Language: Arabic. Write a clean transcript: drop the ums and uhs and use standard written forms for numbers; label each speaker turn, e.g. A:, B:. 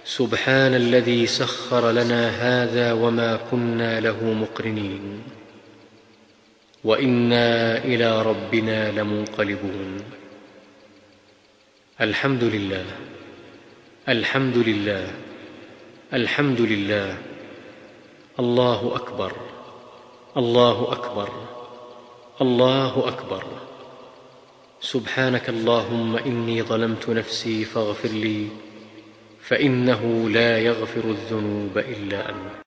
A: سبحان الذي سخر لنا هذا وما كنا له مقرنين وإنا إلى ربنا لمنقلبون. الحمد لله، الحمد لله، الحمد لله. الله أكبر، الله أكبر، الله أكبر. سبحانك اللهم إني ظلمت نفسي فاغفر لي، فإنه لا يغفر الذنوب إلا أنت.